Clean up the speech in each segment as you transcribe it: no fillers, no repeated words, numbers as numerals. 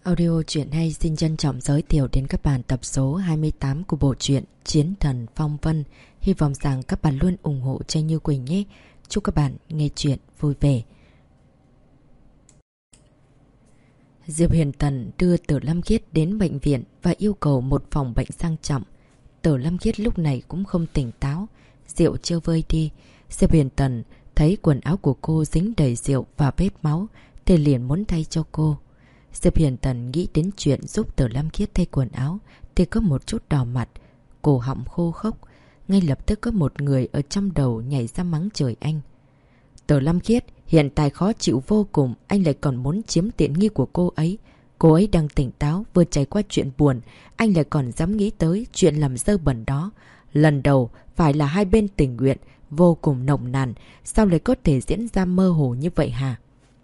Audio truyện hay xin trân trọng giới thiệu đến các bạn tập số 28 của bộ truyện Chiến Thần Phong Vân. Hy vọng rằng các bạn luôn ủng hộ cho Như Quỳnh nhé. Chúc các bạn nghe truyện vui vẻ. Diệp Huyền Tần đưa Tử Lâm Khiết đến bệnh viện và yêu cầu một phòng bệnh sang trọng. Tử Lâm Khiết lúc này cũng không tỉnh táo, rượu chưa vơi đi. Diệp Huyền Tần thấy quần áo của cô dính đầy rượu và vết máu thì liền muốn thay cho cô. Diệp Huyền Tần nghĩ đến chuyện giúp Tử Lâm Khiết thay quần áo thì có một chút đỏ mặt, cổ họng khô khốc. Ngay lập tức có một người ở trong đầu nhảy ra mắng chửi anh. Tử Lâm Khiết, hiện tại khó chịu vô cùng, anh lại còn muốn chiếm tiện nghi của cô ấy. Cô ấy đang tỉnh táo, vừa trải qua chuyện buồn, anh lại còn dám nghĩ tới chuyện làm dơ bẩn đó. Lần đầu, phải là hai bên tình nguyện, vô cùng nồng nàn, sao lại có thể diễn ra mơ hồ như vậy hả?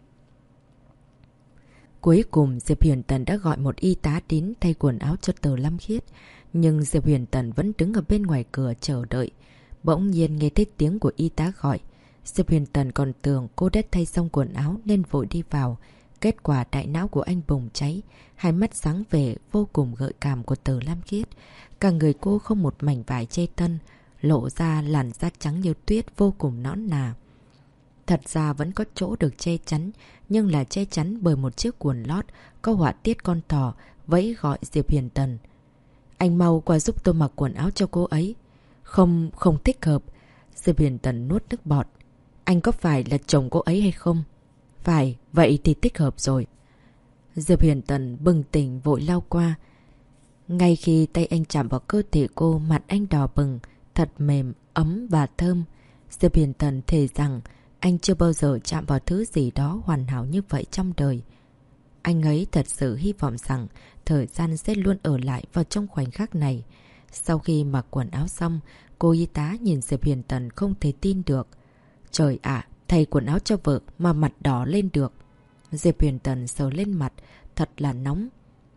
Cuối cùng Diệp Huyền Tần đã gọi một y tá đến thay quần áo cho Tử Lâm Khiết. Nhưng Diệp Huyền Tần vẫn đứng ở bên ngoài cửa chờ đợi. Bỗng nhiên nghe thấy tiếng của y tá gọi. Diệp Huyền Tần còn tưởng cô đã thay xong quần áo nên vội đi vào. Kết quả đại não của anh bùng cháy. Hai mắt sáng vẻ vô cùng gợi cảm của Tử Lâm Khiết. Cả người cô không một mảnh vải che thân, lộ ra làn da trắng như tuyết vô cùng nõn nà. Thật ra vẫn có chỗ được che chắn, nhưng là che chắn bởi một chiếc quần lót có họa tiết con thỏ, vẫy gọi Diệp Huyền Tần. Anh mau qua giúp tôi mặc quần áo cho cô ấy. Không thích hợp. Diệp Huyền Tần nuốt nước bọt. Anh có phải là chồng cô ấy hay không? Phải, vậy thì thích hợp rồi. Diệp Huyền Tần bừng tỉnh vội lao qua. Ngay khi tay anh chạm vào cơ thể cô, mặt anh đỏ bừng, thật mềm, ấm và thơm. Diệp Huyền Tần thề rằng anh chưa bao giờ chạm vào thứ gì đó hoàn hảo như vậy trong đời. Anh ấy thật sự hy vọng rằng thời gian sẽ luôn ở lại vào trong khoảnh khắc này. Sau khi mặc quần áo xong, cô y tá nhìn Diệp Huyền Tần không thể tin được. Trời ạ, thay quần áo cho vợ mà mặt đỏ lên được. Diệp Huyền Tần sờ lên mặt, thật là nóng.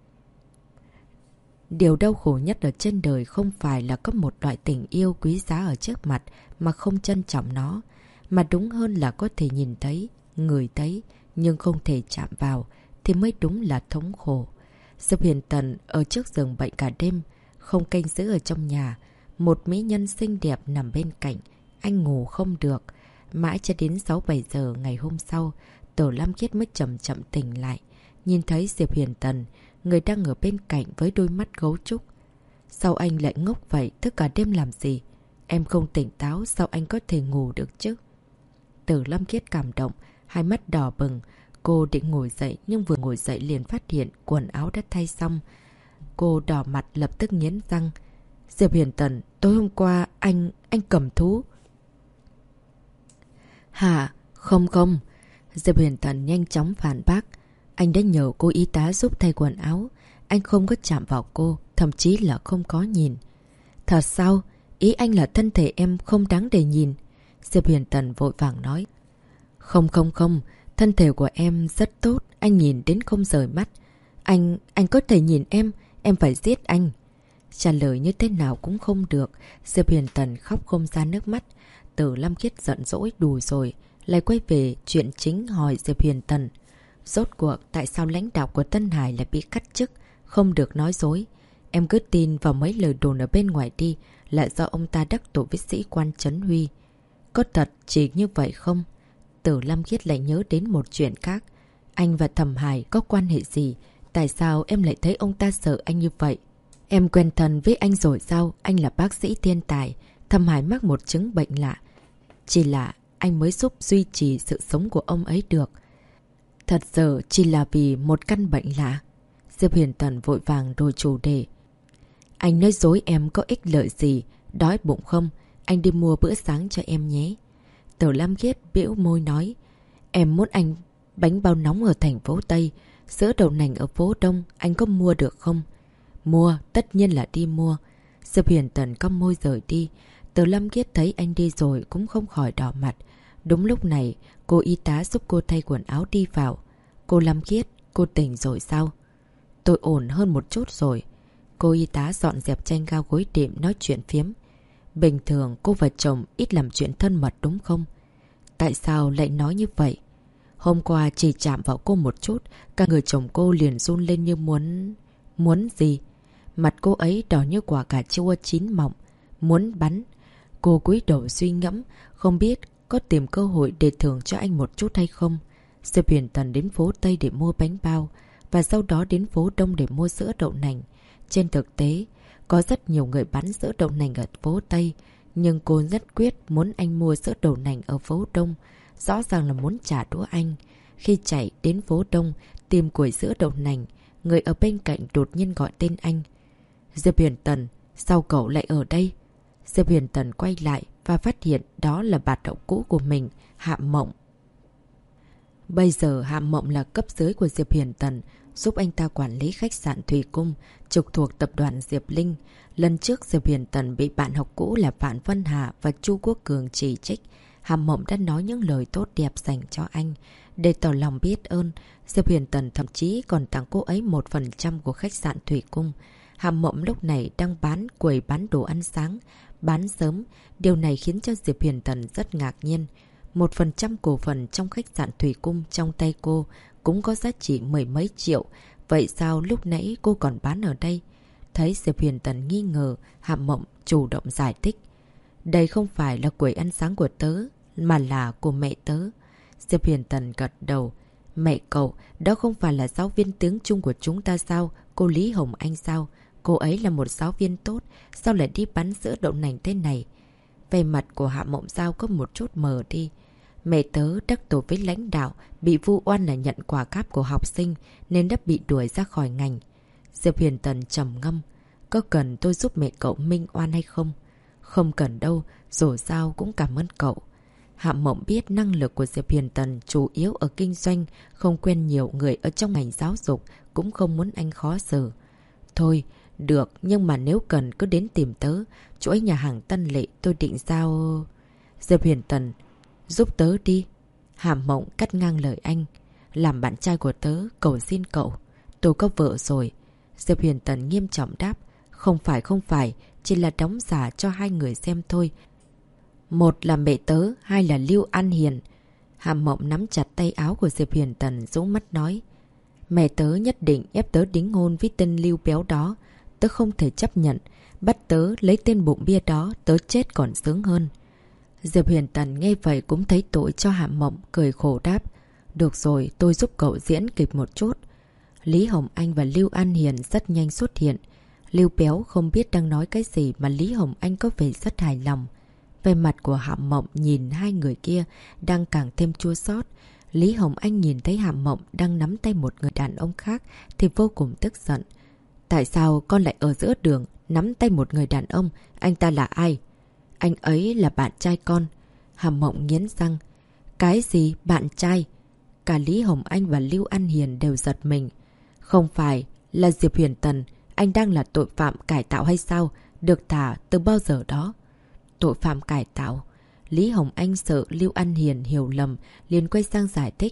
Điều đau khổ nhất ở trên đời không phải là có một loại tình yêu quý giá ở trước mặt mà không trân trọng nó. Mà đúng hơn là có thể nhìn thấy, ngửi thấy, nhưng không thể chạm vào, thì mới đúng là thống khổ. Diệp Huyền Tần ở trước giường bệnh cả đêm, không canh giữ ở trong nhà. Một mỹ nhân xinh đẹp nằm bên cạnh, anh ngủ không được. Mãi cho đến 6-7 giờ ngày hôm sau, Tử Lâm Khiết mới chậm chậm tỉnh lại. Nhìn thấy Diệp Huyền Tần, người đang ở bên cạnh với đôi mắt gấu trúc. Sao anh lại ngốc vậy, thức cả đêm làm gì? Em không tỉnh táo, sao anh có thể ngủ được chứ? Tử Lâm Khiết cảm động, hai mắt đỏ bừng. Cô định ngồi dậy nhưng vừa ngồi dậy liền phát hiện quần áo đã thay xong. Cô đỏ mặt lập tức nghiến răng. Diệp Huyền Tần, tối hôm qua anh cầm thú. Hả? Không. Diệp Huyền Tần nhanh chóng phản bác. Anh đã nhờ cô y tá giúp thay quần áo. Anh không có chạm vào cô, thậm chí là không có nhìn. Thật sao? Ý anh là thân thể em không đáng để nhìn. Diệp Huyền Tần vội vàng nói. Không, thân thể của em rất tốt, anh nhìn đến không rời mắt. Anh có thể nhìn em phải giết anh. Trả lời như thế nào cũng không được, Diệp Huyền Tần khóc không ra nước mắt. Tử Lâm Khiết giận dỗi đủ rồi, lại quay về chuyện chính hỏi Diệp Huyền Tần. Rốt cuộc tại sao lãnh đạo của Tân Hải lại bị cắt chức, không được nói dối. Em cứ tin vào mấy lời đồn ở bên ngoài đi, là do ông ta đắc tội với sĩ quan Trấn Huy. Có thật chỉ như vậy không? Tử Lâm Khiết lại nhớ đến một chuyện khác. Anh và Thẩm Hải có quan hệ gì? Tại sao em lại thấy ông ta sợ anh như vậy? Em quen thân với anh rồi sao? Anh là bác sĩ thiên tài. Thẩm Hải mắc một chứng bệnh lạ. Chỉ là anh mới giúp duy trì sự sống của ông ấy được. Thật sự chỉ là vì một căn bệnh lạ. Diệp Huyền Tần vội vàng đổi chủ đề. Anh nói dối em có ích lợi gì? Đói bụng không? Anh đi mua bữa sáng cho em nhé. Tử Lâm Khiết bĩu môi nói. Em muốn anh bánh bao nóng ở thành phố Tây, sữa đậu nành ở phố Đông, anh có mua được không? Mua, tất nhiên là đi mua. Diệp Huyền Tần cong môi rời đi. Tử Lâm Khiết thấy anh đi rồi cũng không khỏi đỏ mặt. Đúng lúc này, cô y tá giúp cô thay quần áo đi vào. Cô Lâm Khiết, cô tỉnh rồi sao? Tôi ổn hơn một chút rồi. Cô y tá dọn dẹp chanh gao gối đệm nói chuyện phiếm. Bình thường cô và chồng ít làm chuyện thân mật đúng không? Tại sao lại nói như vậy? Hôm qua chỉ chạm vào cô một chút, cả người chồng cô liền run lên như muốn... Muốn gì? Mặt cô ấy đỏ như quả cà chua chín mọng. Muốn bắn. Cô cúi đầu suy ngẫm, không biết có tìm cơ hội để thưởng cho anh một chút hay không. Diệp Huyền Tần đến phố Tây để mua bánh bao, và sau đó đến phố Đông để mua sữa đậu nành. Trên thực tế, có rất nhiều người bán sữa đậu nành ở phố Tây, nhưng cô nhất quyết muốn anh mua sữa đậu nành ở phố Đông. Rõ ràng là muốn trả đũa anh. Khi chạy đến phố Đông tìm quầy sữa đậu nành, người ở bên cạnh đột nhiên gọi tên anh. Diệp Huyền Tần, sao cậu lại ở đây? Diệp Huyền Tần quay lại và phát hiện đó là bạn học cũ của mình, Hạ Mộng. Bây giờ Hạ Mộng là cấp dưới của Diệp Huyền Tần, giúp anh ta quản lý khách sạn Thủy Cung, trực thuộc tập đoàn Diệp Linh. Lần trước Diệp Huyền Tần bị bạn học cũ là Vạn Vân Hà và Chu Quốc Cường chỉ trích. Hạ Mộng đã nói những lời tốt đẹp dành cho anh. Để tỏ lòng biết ơn, Diệp Huyền Tần thậm chí còn tặng cô ấy 1% của khách sạn Thủy Cung. Hạ Mộng lúc này đang bán quầy bán đồ ăn sáng, bán sớm. Điều này khiến cho Diệp Huyền Tần rất ngạc nhiên. 1% cổ phần trong khách sạn Thủy Cung trong tay cô cũng có giá trị mười mấy triệu. Vậy sao lúc nãy cô còn bán ở đây? Thấy Diệp Huyền Tần nghi ngờ, Hạ Mộng chủ động giải thích. Đây không phải là quầy ăn sáng của tớ, mà là của mẹ tớ. Diệp Huyền Tần gật đầu. Mẹ cậu, đó không phải là giáo viên tiếng Trung của chúng ta sao? Cô Lý Hồng Anh sao? Cô ấy là một giáo viên tốt, sao lại đi bán sữa đậu nành thế này? Về mặt của Hạ Mộng Giao có một chút mờ đi. Mẹ tớ đắc tội với lãnh đạo, bị vu oan là nhận quà cáp của học sinh nên đã bị đuổi ra khỏi ngành. Diệp Huyền Tần trầm ngâm. Có cần tôi giúp mẹ cậu minh oan hay không? Không cần đâu, dù sao cũng cảm ơn cậu. Hạ Mộng biết năng lực của Diệp Huyền Tần chủ yếu ở kinh doanh, không quen nhiều người ở trong ngành giáo dục, cũng không muốn anh khó xử. Thôi, được, nhưng mà nếu cần cứ đến tìm tớ. Chuỗi nhà hàng Tân Lệ tôi định giao... Diệp Huyền Tần, giúp tớ đi. Hạ Mộng cắt ngang lời anh. Làm bạn trai của tớ, cầu xin cậu. Tôi có vợ rồi. Diệp Huyền Tần nghiêm trọng đáp. Không phải, chỉ là đóng giả cho hai người xem thôi. Một là mẹ tớ, hai là Lưu An Hiền. Hạ Mộng nắm chặt tay áo của Diệp Huyền Tần, rũ mắt nói. Mẹ tớ nhất định ép tớ đính hôn với tên Lưu béo đó. Tớ không thể chấp nhận. Bắt tớ lấy tên bụng bia đó, tớ chết còn sướng hơn. Diệp Huyền Tần nghe vậy cũng thấy tội cho Hạ Mộng, cười khổ đáp. Được rồi, tôi giúp cậu diễn kịch một chút. Lý Hồng Anh và Lưu An Hiền rất nhanh xuất hiện. Lưu béo không biết đang nói cái gì mà Lý Hồng Anh có vẻ rất hài lòng. Về mặt của Hạ Mộng nhìn hai người kia đang càng thêm chua xót. Lý Hồng Anh nhìn thấy Hạ Mộng đang nắm tay một người đàn ông khác thì vô cùng tức giận. Tại sao con lại ở giữa đường nắm tay một người đàn ông? Anh ta là ai? Anh ấy là bạn trai con. Hạ Mộng nghiến răng. Cái gì bạn trai? Cả Lý Hồng Anh và Lưu An Hiền đều giật mình. Không phải là Diệp Huyền Tần. Anh đang là tội phạm cải tạo hay sao? Được thả từ bao giờ đó? Tội phạm cải tạo. Lý Hồng Anh sợ Lưu An Hiền hiểu lầm, liền quay sang giải thích.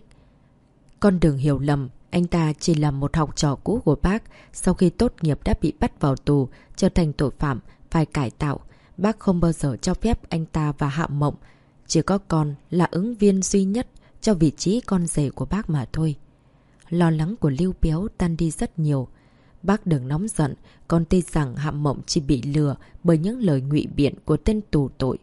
Con đừng hiểu lầm, anh ta chỉ là một học trò cũ của bác. Sau khi tốt nghiệp đã bị bắt vào tù, trở thành tội phạm, phải cải tạo. Bác không bao giờ cho phép anh ta và Hạ Mộng. Chỉ có con là ứng viên duy nhất cho vị trí con rể của bác mà thôi. Lo lắng của Lưu béo tan đi rất nhiều. Bác đừng nóng giận, con tin rằng Hạ Mộng chỉ bị lừa bởi những lời ngụy biện của tên tù tội.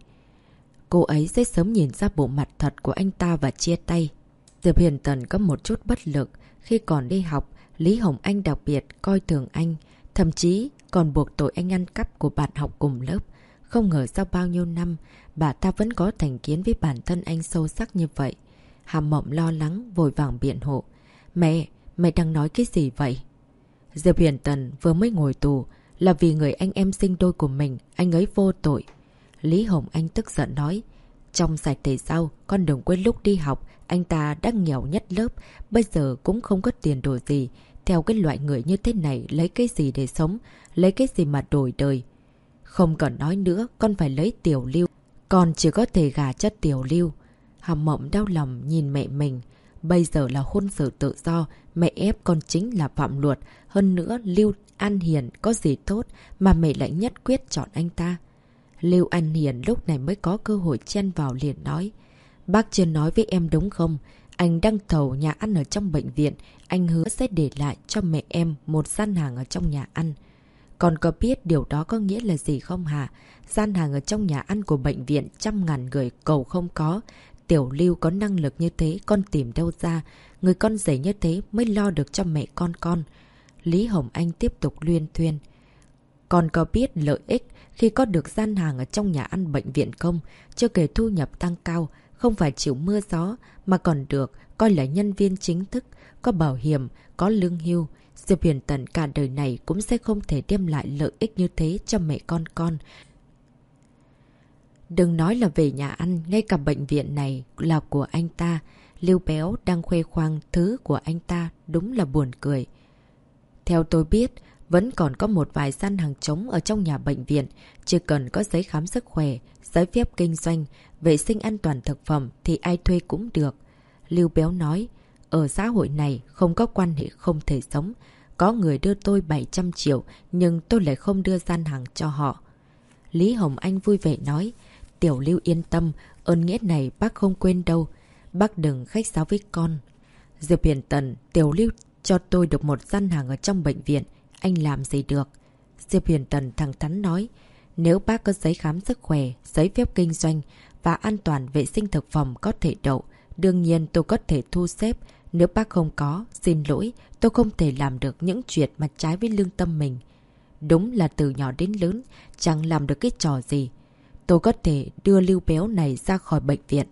Cô ấy sẽ sớm nhìn ra bộ mặt thật của anh ta và chia tay. Diệp Huyền Tần có một chút bất lực. Khi còn đi học, Lý Hồng Anh đặc biệt coi thường anh, thậm chí còn buộc tội anh ăn cắp của bạn học cùng lớp. Không ngờ sau bao nhiêu năm, bà ta vẫn có thành kiến với bản thân anh sâu sắc như vậy. Hạ Mộng lo lắng, vội vàng biện hộ. Mẹ đang nói cái gì vậy? Diệp Huyền Tần vừa mới ngồi tù là vì người anh em sinh đôi của mình, anh ấy vô tội. Lý Hồng Anh tức giận nói. Trong sạch thì sao, con đừng quên lúc đi học, anh ta đã nghèo nhất lớp, bây giờ cũng không có tiền đồ gì. Theo cái loại người như thế này, lấy cái gì để sống, lấy cái gì mà đổi đời. Không cần nói nữa, con phải lấy Tiểu Lưu. Con chỉ có thể gả cho Tiểu Lưu. Hạ Mộng đau lòng nhìn mẹ mình. Bây giờ là hôn sự tự do, mẹ ép con chính là phạm luật. Hơn nữa, Lưu An Hiền có gì tốt mà mẹ lại nhất quyết chọn anh ta. Lưu An Hiền lúc này mới có cơ hội chen vào liền nói. Bác chưa nói với em đúng không? Anh đang thầu nhà ăn ở trong bệnh viện. Anh hứa sẽ để lại cho mẹ em một gian hàng ở trong nhà ăn. Con có biết điều đó có nghĩa là gì không hả? Gian hàng ở trong nhà ăn của bệnh viện 100.000 người cầu không có. Tiểu Lưu có năng lực như thế con tìm đâu ra. Người con rể như thế mới lo được cho mẹ con. Lý Hồng Anh tiếp tục luyên thuyên. Con có biết lợi ích khi có được gian hàng ở trong nhà ăn bệnh viện không? Chưa kể thu nhập tăng cao, không phải chịu mưa gió, mà còn được coi là nhân viên chính thức, có bảo hiểm, có lương hưu. Diệp Huyền Tần cả đời này cũng sẽ không thể đem lại lợi ích như thế cho mẹ con. Đừng nói là về nhà ăn, ngay cả bệnh viện này là của anh ta. Lưu Béo đang khoe khoang thứ của anh ta, đúng là buồn cười. Theo tôi biết, vẫn còn có một vài gian hàng trống ở trong nhà bệnh viện. Chỉ cần có giấy khám sức khỏe, giấy phép kinh doanh, vệ sinh an toàn thực phẩm thì ai thuê cũng được. Lưu Béo nói, ở xã hội này không có quan hệ không thể sống. Có người đưa tôi 700 triệu nhưng tôi lại không đưa gian hàng cho họ. Lý Hồng Anh vui vẻ nói, Tiểu Lưu yên tâm, ơn nghĩa này bác không quên đâu. Bác đừng khách sáo với con. Diệp Huyền Tần, Tiểu Lưu cho tôi được một gian hàng ở trong bệnh viện. Anh làm gì được? Diệp Huyền Tần thẳng thắn nói, nếu bác có giấy khám sức khỏe, giấy phép kinh doanh và an toàn vệ sinh thực phẩm có thể đậu, đương nhiên tôi có thể thu xếp. Nếu bác không có, xin lỗi, tôi không thể làm được những chuyện mà trái với lương tâm mình. Đúng là từ nhỏ đến lớn, chẳng làm được cái trò gì. Tôi có thể đưa Lưu Béo này ra khỏi bệnh viện.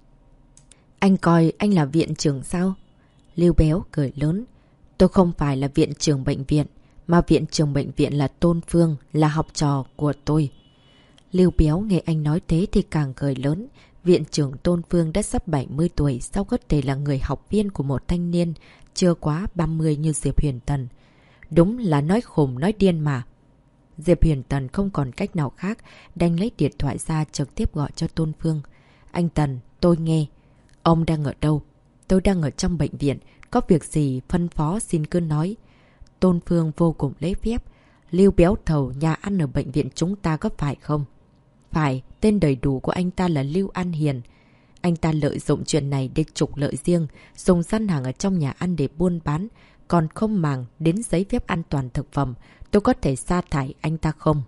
Anh coi anh là viện trưởng sao? Lưu Béo cười lớn. Tôi không phải là viện trưởng bệnh viện, mà viện trưởng bệnh viện là Tôn Phương, là học trò của tôi. Lưu Béo nghe anh nói thế thì càng cười lớn. Viện trưởng Tôn Phương đã sắp 70 tuổi, sao có thể là người học viên của một thanh niên chưa quá 30 như Diệp Huyền Tần. Đúng là nói khùng nói điên mà. Diệp Huyền Tần không còn cách nào khác, đành lấy điện thoại ra trực tiếp gọi cho Tôn Phương. Anh Tần, tôi nghe. Ông đang ở đâu? Tôi đang ở trong bệnh viện, có việc gì phân phó xin cứ nói. Tôn Phương vô cùng lễ phép. Lưu Béo thầu nhà ăn ở bệnh viện chúng ta có phải không? Phải, tên đầy đủ của anh ta là Lưu An Hiền. Anh ta lợi dụng chuyện này để trục lợi riêng, dùng gian hàng ở trong nhà ăn để buôn bán, còn không màng đến giấy phép an toàn thực phẩm. Tôi có thể sa thải anh ta không?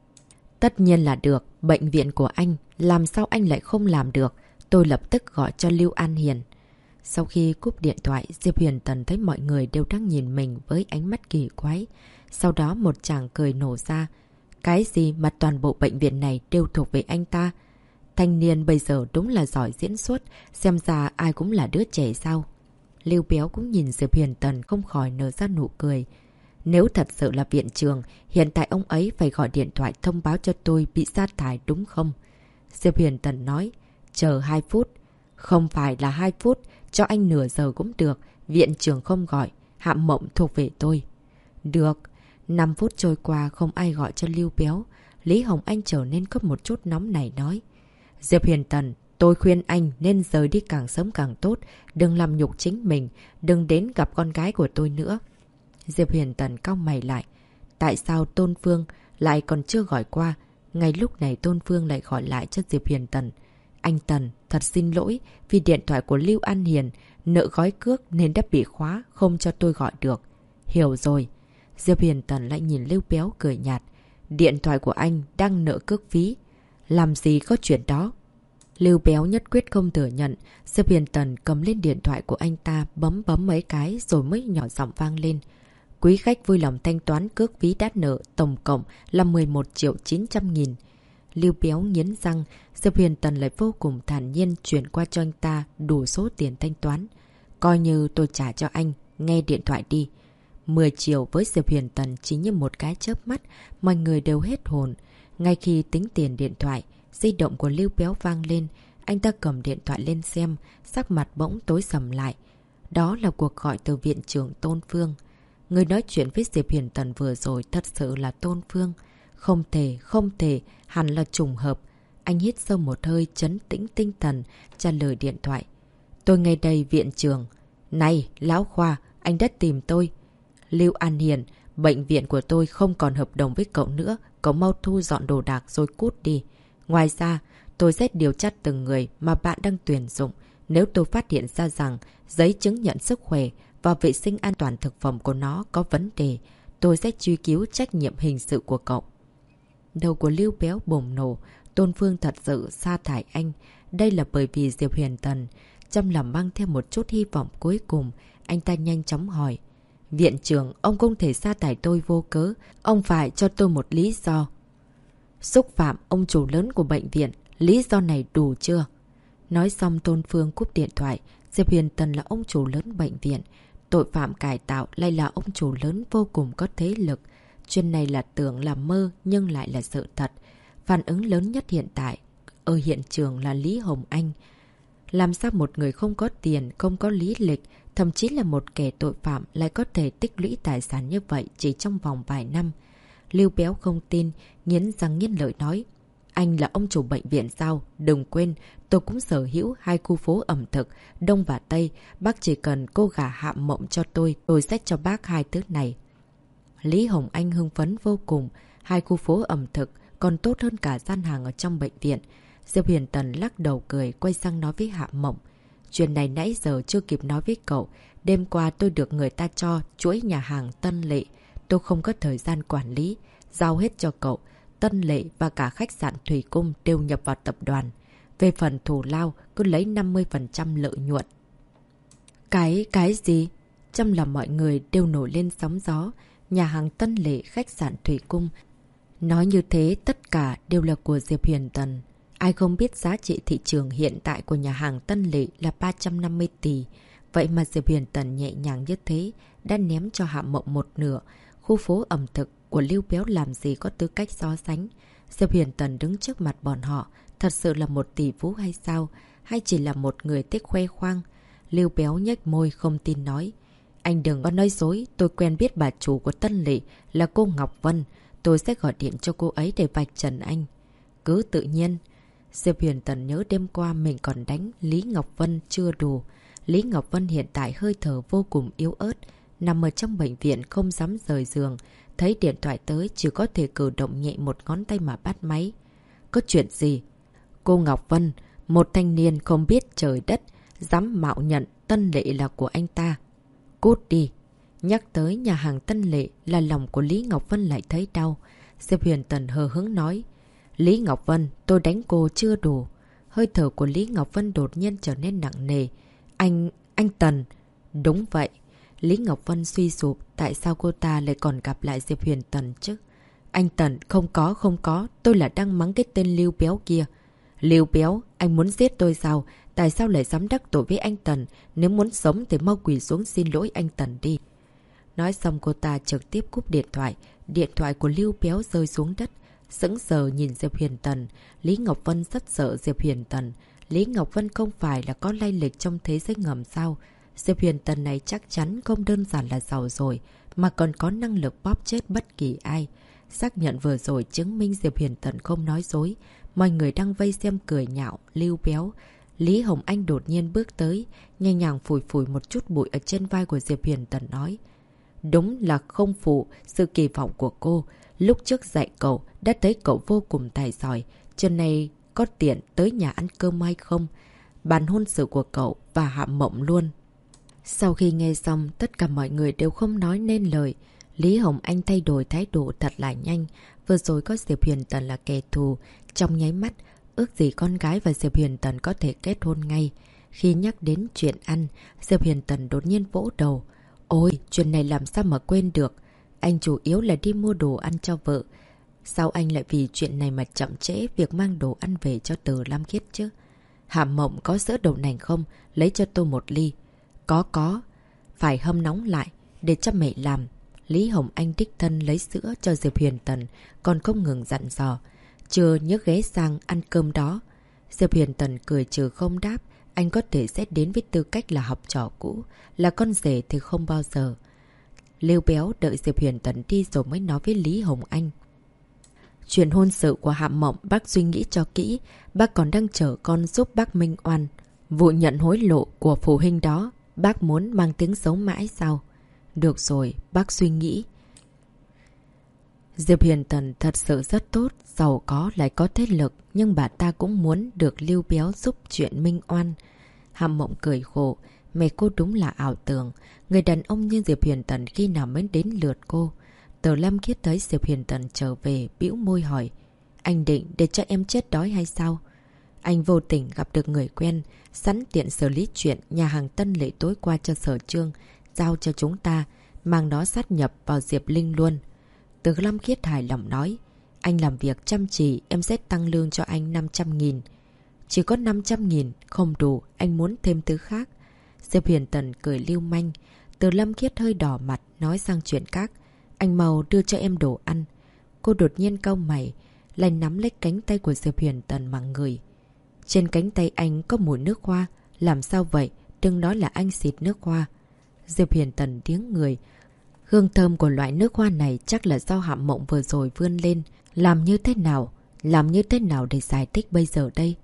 Tất nhiên là được. Bệnh viện của anh, làm sao anh lại không làm được? Tôi lập tức gọi cho Lưu An Hiền. Sau khi cúp điện thoại, Diệp Huyền Tần thấy mọi người đều đang nhìn mình với ánh mắt kỳ quái. Sau đó một chàng cười nổ ra. Cái gì mà toàn bộ bệnh viện này đều thuộc về anh ta? Thanh niên bây giờ đúng là giỏi diễn xuất, xem ra ai cũng là đứa trẻ sao? Lưu Béo cũng nhìn Diệp Huyền Tần không khỏi nở ra nụ cười. Nếu thật sự là viện trưởng, hiện tại ông ấy phải gọi điện thoại thông báo cho tôi bị sa thải đúng không? Diệp Huyền Tần nói, chờ 2 phút. Không phải là 2 phút, cho anh nửa giờ cũng được, viện trưởng không gọi, Hạm Mộng thuộc về tôi. Được. 5 phút trôi qua không ai gọi cho Lưu Béo. Lý Hồng Anh trở nên có một chút nóng nảy nói. Diệp Huyền Tần, tôi khuyên anh nên rời đi càng sớm càng tốt. Đừng làm nhục chính mình, đừng đến gặp con gái của tôi nữa. Diệp Huyền Tần cau mày lại. Tại sao Tôn Phương lại còn chưa gọi qua? Ngay lúc này Tôn Phương lại gọi lại cho Diệp Huyền Tần. Anh Tần, thật xin lỗi vì điện thoại của Lưu An Hiền nợ gói cước nên đã bị khóa, không cho tôi gọi được. Hiểu rồi. Diệp Huyền Tần lại nhìn Lưu Béo cười nhạt. Điện thoại của anh đang nợ cước phí. Làm gì có chuyện đó? Lưu Béo nhất quyết không thừa nhận. Diệp Huyền Tần cầm lên điện thoại của anh ta bấm mấy cái rồi mới nhỏ giọng vang lên. Quý khách vui lòng thanh toán cước phí đã nợ tổng cộng là 11.900.000. Lưu Béo nghiến răng. Diệp Huyền Tần lại vô cùng thản nhiên chuyển qua cho anh ta đủ số tiền thanh toán. Coi như tôi trả cho anh, nghe điện thoại đi. 10 triệu với Diệp Huyền Tần chỉ như một cái chớp mắt, mọi người đều hết hồn. Ngay khi tính tiền điện thoại, di động của Lưu Béo vang lên. Anh ta cầm điện thoại lên xem, sắc mặt bỗng tối sầm lại. Đó là cuộc gọi từ viện trưởng Tôn Phương. Người nói chuyện với Diệp Huyền Tần vừa rồi thật sự là Tôn Phương. Không thể, hẳn là trùng hợp. Anh hít sâu một hơi trấn tĩnh tinh thần, trả lời điện thoại. Tôi ngay đây viện trưởng. Này, Lão Khoa, anh đã tìm tôi. Lưu An Hiền, bệnh viện của tôi không còn hợp đồng với cậu nữa. Cậu mau thu dọn đồ đạc rồi cút đi. Ngoài ra, tôi sẽ điều tra từng người mà bạn đang tuyển dụng. Nếu tôi phát hiện ra rằng giấy chứng nhận sức khỏe và vệ sinh an toàn thực phẩm của nó có vấn đề, tôi sẽ truy cứu trách nhiệm hình sự của cậu. Đầu của Lưu Béo bùng nổ. Tôn Phương thật sự sa thải anh. Đây là bởi vì Diệp Huyền Tần. Trong lòng mang theo một chút hy vọng cuối cùng, anh ta nhanh chóng hỏi. Viện trưởng, ông không thể sa thải tôi vô cớ. Ông phải cho tôi một lý do. Xúc phạm ông chủ lớn của bệnh viện. Lý do này đủ chưa? Nói xong Tôn Phương cúp điện thoại. Diệp Huyền Tần là ông chủ lớn bệnh viện. Tội phạm cải tạo lại là ông chủ lớn vô cùng có thế lực. Chuyện này là tưởng là mơ nhưng lại là sự thật. Phản ứng lớn nhất hiện tại ở hiện trường là Lý Hồng Anh. Làm sao một người không có tiền, không có lý lịch, thậm chí là một kẻ tội phạm lại có thể tích lũy tài sản như vậy chỉ trong vòng vài năm? Lưu Béo không tin, nghiến răng nghiến lợi nói. Anh là ông chủ bệnh viện sao? Đừng quên, tôi cũng sở hữu 2 khu phố ẩm thực, Đông và Tây. Bác chỉ cần cô gả Hạm Mộng cho tôi sẽ cho bác 2 thứ này. Lý Hồng Anh hưng phấn vô cùng. 2 khu phố ẩm thực còn tốt hơn cả gian hàng ở trong bệnh viện. Diệp Huyền Tần lắc đầu cười, quay sang nói với Hạm Mộng. Chuyện này nãy giờ chưa kịp nói với cậu. Đêm qua tôi được người ta cho chuỗi nhà hàng Tân Lệ. Tôi không có thời gian quản lý. Giao hết cho cậu. Tân Lệ và cả khách sạn Thủy Cung đều nhập vào tập đoàn. Về phần thù lao, cứ lấy 50% lợi nhuận. Cái gì? Trong lòng mọi người đều nổi lên sóng gió. Nhà hàng Tân Lệ, khách sạn Thủy Cung. Nói như thế tất cả đều là của Diệp Huyền Tần. Ai không biết giá trị thị trường hiện tại của nhà hàng Tân Lệ là 350 tỷ. Vậy mà Diệp Huyền Tần nhẹ nhàng như thế đã ném cho Hạm Mộng một nửa. Khu phố ẩm thực của Lưu Béo làm gì có tư cách so sánh. Diệp Huyền Tần đứng trước mặt bọn họ. Thật sự là một tỷ phú hay sao? Hay chỉ là một người thích khoe khoang? Lưu Béo nhếch môi không tin nói. Anh đừng có nói dối. Tôi quen biết bà chủ của Tân Lệ là cô Ngọc Vân. Tôi sẽ gọi điện cho cô ấy để vạch trần anh. Cứ tự nhiên. Diệp Huyền Tần nhớ đêm qua mình còn đánh Lý Ngọc Vân chưa đủ. Lý Ngọc Vân hiện tại hơi thở vô cùng yếu ớt. Nằm ở trong bệnh viện không dám rời giường. Thấy điện thoại tới chỉ có thể cử động nhẹ một ngón tay mà bắt máy. Có chuyện gì? Cô Ngọc Vân, một thanh niên không biết trời đất, dám mạo nhận Tân Lệ là của anh ta. Cút đi. Nhắc tới nhà hàng Tân Lệ là lòng của Lý Ngọc Vân lại thấy đau. Diệp Huyền Tần hờ hững nói. Lý Ngọc Vân, tôi đánh cô chưa đủ. Hơi thở của Lý Ngọc Vân đột nhiên trở nên nặng nề. Anh Tần. Đúng vậy. Lý Ngọc Vân suy sụp. Tại sao cô ta lại còn gặp lại Diệp Huyền Tần chứ? Anh Tần, không có. Tôi là đang mắng cái tên Lưu Béo kia. Lưu Béo, anh muốn giết tôi sao? Tại sao lại dám đắc tội với anh Tần? Nếu muốn sống thì mau quỳ xuống xin lỗi anh Tần đi. Nói xong cô ta trực tiếp cúp điện thoại. Điện thoại của Lưu Béo rơi xuống đất. Sững sờ nhìn Diệp Huyền Tần. Lý Ngọc Vân rất sợ Diệp Huyền Tần. Lý Ngọc Vân không phải là có lai lịch trong thế giới ngầm sao? Diệp Huyền Tần này chắc chắn không đơn giản là giàu rồi, mà còn có năng lực bóp chết bất kỳ ai. Xác nhận vừa rồi chứng minh Diệp Huyền Tần không nói dối. Mọi người đang vây xem cười nhạo Lưu Béo. Lý Hồng Anh đột nhiên bước tới, nhẹ nhàng phủi phủi một chút bụi ở trên vai của Diệp Huyền Tần nói. Đúng là không phụ sự kỳ vọng của cô. Lúc trước dạy cậu, đã thấy cậu vô cùng tài giỏi. Trưa nay có tiện tới nhà ăn cơm hay không? Bàn hôn sự của cậu và Hạm Mộng luôn. Sau khi nghe xong, tất cả mọi người đều không nói nên lời. Lý Hồng Anh thay đổi thái độ thật là nhanh. Vừa rồi có Diệp Huyền Tần là kẻ thù. Trong nháy mắt, ước gì con gái và Diệp Huyền Tần có thể kết hôn ngay. Khi nhắc đến chuyện ăn, Diệp Huyền Tần đột nhiên vỗ đầu. Ôi, chuyện này làm sao mà quên được. Anh chủ yếu là đi mua đồ ăn cho vợ. Sao anh lại vì chuyện này mà chậm trễ việc mang đồ ăn về cho Từ Lam Khiết chứ? Hạm Mộng có sữa đậu nành không? Lấy cho tôi một ly. Có. Phải hâm nóng lại, để cho mẹ làm. Lý Hồng Anh đích thân lấy sữa cho Diệp Huyền Tần, còn không ngừng dặn dò. Chưa nhớ ghé sang ăn cơm đó. Diệp Huyền Tần cười trừ không đáp. Anh có thể xét đến với tư cách là học trò cũ, là con rể thì không bao giờ. Lưu Béo đợi Diệp Huyền Tần đi rồi mới nói với Lý Hồng Anh. Chuyện hôn sự của Hạm Mộng bác suy nghĩ cho kỹ. Bác còn đang chờ con giúp bác minh oan. Vụ nhận hối lộ của phụ huynh đó, bác muốn mang tiếng xấu mãi sao? Được rồi, bác suy nghĩ. Diệp Huyền Tần thật sự rất tốt, giàu có lại có thế lực, nhưng bà ta cũng muốn được Lưu Béo giúp chuyện minh oan. Hàm Mộng cười khổ. Mẹ cô đúng là ảo tưởng. Người đàn ông như Diệp Huyền Tần khi nào mới đến lượt cô. Từ Lâm Khiết thấy Diệp Huyền Tần trở về, bĩu môi hỏi. Anh định để cho em chết đói hay sao? Anh vô tình gặp được người quen, sẵn tiện xử lý chuyện nhà hàng Tân Lệ tối qua cho Sở Trương, giao cho chúng ta, mang nó sát nhập vào Diệp Linh luôn. Từ Lâm Khiết hài lòng nói. Anh làm việc chăm chỉ, em sẽ tăng lương cho anh 500.000. Chỉ có 500.000, không đủ, anh muốn thêm thứ khác. Diệp Huyền Tần cười lưu manh. Từ Lâm Khiết hơi đỏ mặt, nói sang chuyện khác. Anh mau đưa cho em đồ ăn. Cô đột nhiên cau mày, lại nắm lấy cánh tay của Diệp Huyền Tần mà ngửi. Trên cánh tay anh có mùi nước hoa. Làm sao vậy? Đừng nói là anh xịt nước hoa. Diệp Huyền Tần điếng người. Hương thơm của loại nước hoa này chắc là do Hàm Mộng vừa rồi vươn lên. Làm như thế nào? Làm như thế nào để giải thích bây giờ đây?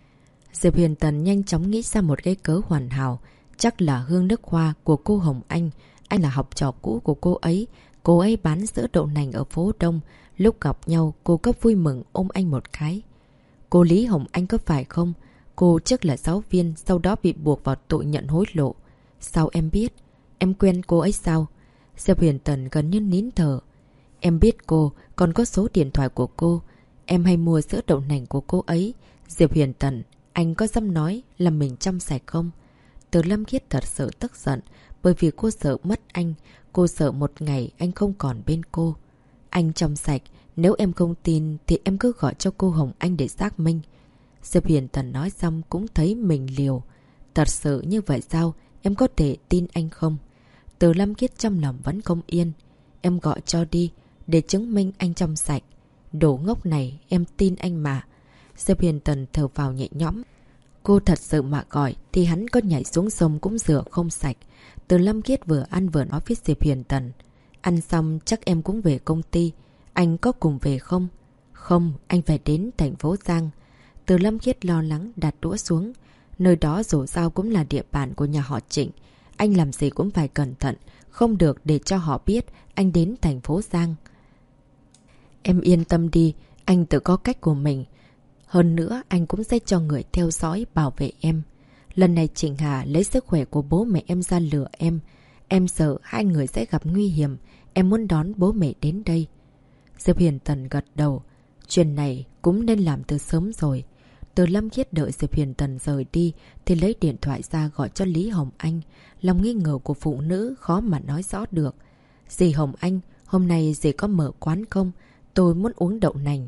Diệp Huyền Tần nhanh chóng nghĩ ra một cái cớ hoàn hảo. Chắc là hương nước hoa của cô Hồng Anh. Anh là học trò cũ của cô ấy. Cô ấy bán sữa đậu nành ở phố Đông. Lúc gặp nhau, cô có vui mừng ôm anh một cái. Cô Lý Hồng Anh có phải không? Cô trước là giáo viên, sau đó bị buộc vào tội nhận hối lộ. Sao em biết? Em quen cô ấy sao? Diệp Huyền Tần gần như nín thở. Em biết cô, còn có số điện thoại của cô. Em hay mua sữa đậu nành của cô ấy. Diệp Huyền Tần, anh có dám nói là mình trong sạch không? Từ Lâm Khiết thật sự tức giận, bởi vì cô sợ mất anh. Cô sợ một ngày anh không còn bên cô. Anh trong sạch, nếu em không tin thì em cứ gọi cho cô Hồng Anh để xác minh. Diệp Huyền Tần nói xong cũng thấy mình liều. Thật sự như vậy sao? Em có thể tin anh không? Từ Lâm Khiết trong lòng vẫn không yên. Em gọi cho đi, để chứng minh anh trong sạch. Đồ ngốc này, em tin anh mà. Diệp Huyền Tần thở vào nhẹ nhõm. Cô thật sự mà gọi thì hắn có nhảy xuống sông cũng rửa không sạch. Từ Lâm Khiết vừa ăn vừa nói với Diệp Huyền Tần. Ăn xong chắc em cũng về công ty. Anh có cùng về không? Không, anh phải đến thành phố Giang. Từ Lâm Khiết lo lắng đặt đũa xuống. Nơi đó dù sao cũng là địa bàn của nhà họ Trịnh. Anh làm gì cũng phải cẩn thận. Không được để cho họ biết anh đến thành phố Giang. Em yên tâm đi, anh tự có cách của mình. Hơn nữa, anh cũng sẽ cho người theo dõi, bảo vệ em. Lần này Trịnh Hà lấy sức khỏe của bố mẹ em ra lừa em. Em sợ hai người sẽ gặp nguy hiểm. Em muốn đón bố mẹ đến đây. Diệp Huyền Tần gật đầu. Chuyện này cũng nên làm từ sớm rồi. Từ Lâm Khiết đợi Diệp Huyền Tần rời đi thì lấy điện thoại ra gọi cho Lý Hồng Anh. Lòng nghi ngờ của phụ nữ khó mà nói rõ được. Dì Hồng Anh, hôm nay dì có mở quán không? Tôi muốn uống đậu nành.